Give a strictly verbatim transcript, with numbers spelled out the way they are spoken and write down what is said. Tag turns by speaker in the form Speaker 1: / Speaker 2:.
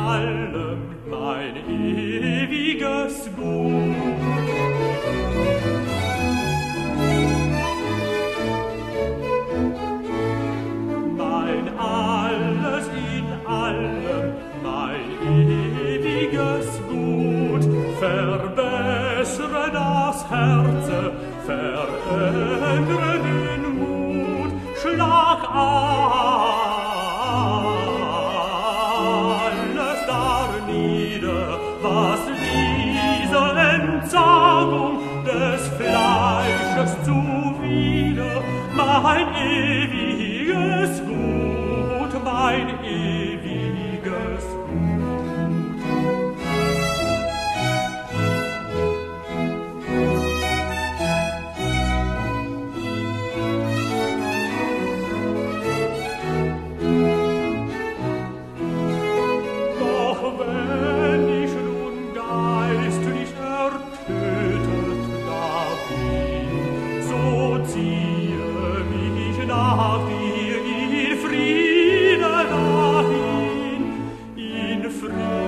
Speaker 1: allem mein ewiges Gut. Mein alles in allem, mein ewiges Gut, verbessere das Herze, verändere den Mut, schlag alles darnieder, was dieser Entsagung des Fleisches zuwider, mein ewiges Gut, mein ewiges Gut. Doch wenn ich nun geistlich ertötet da bin, so ziehe mich nach dir in Frieden dahin, in Frieden.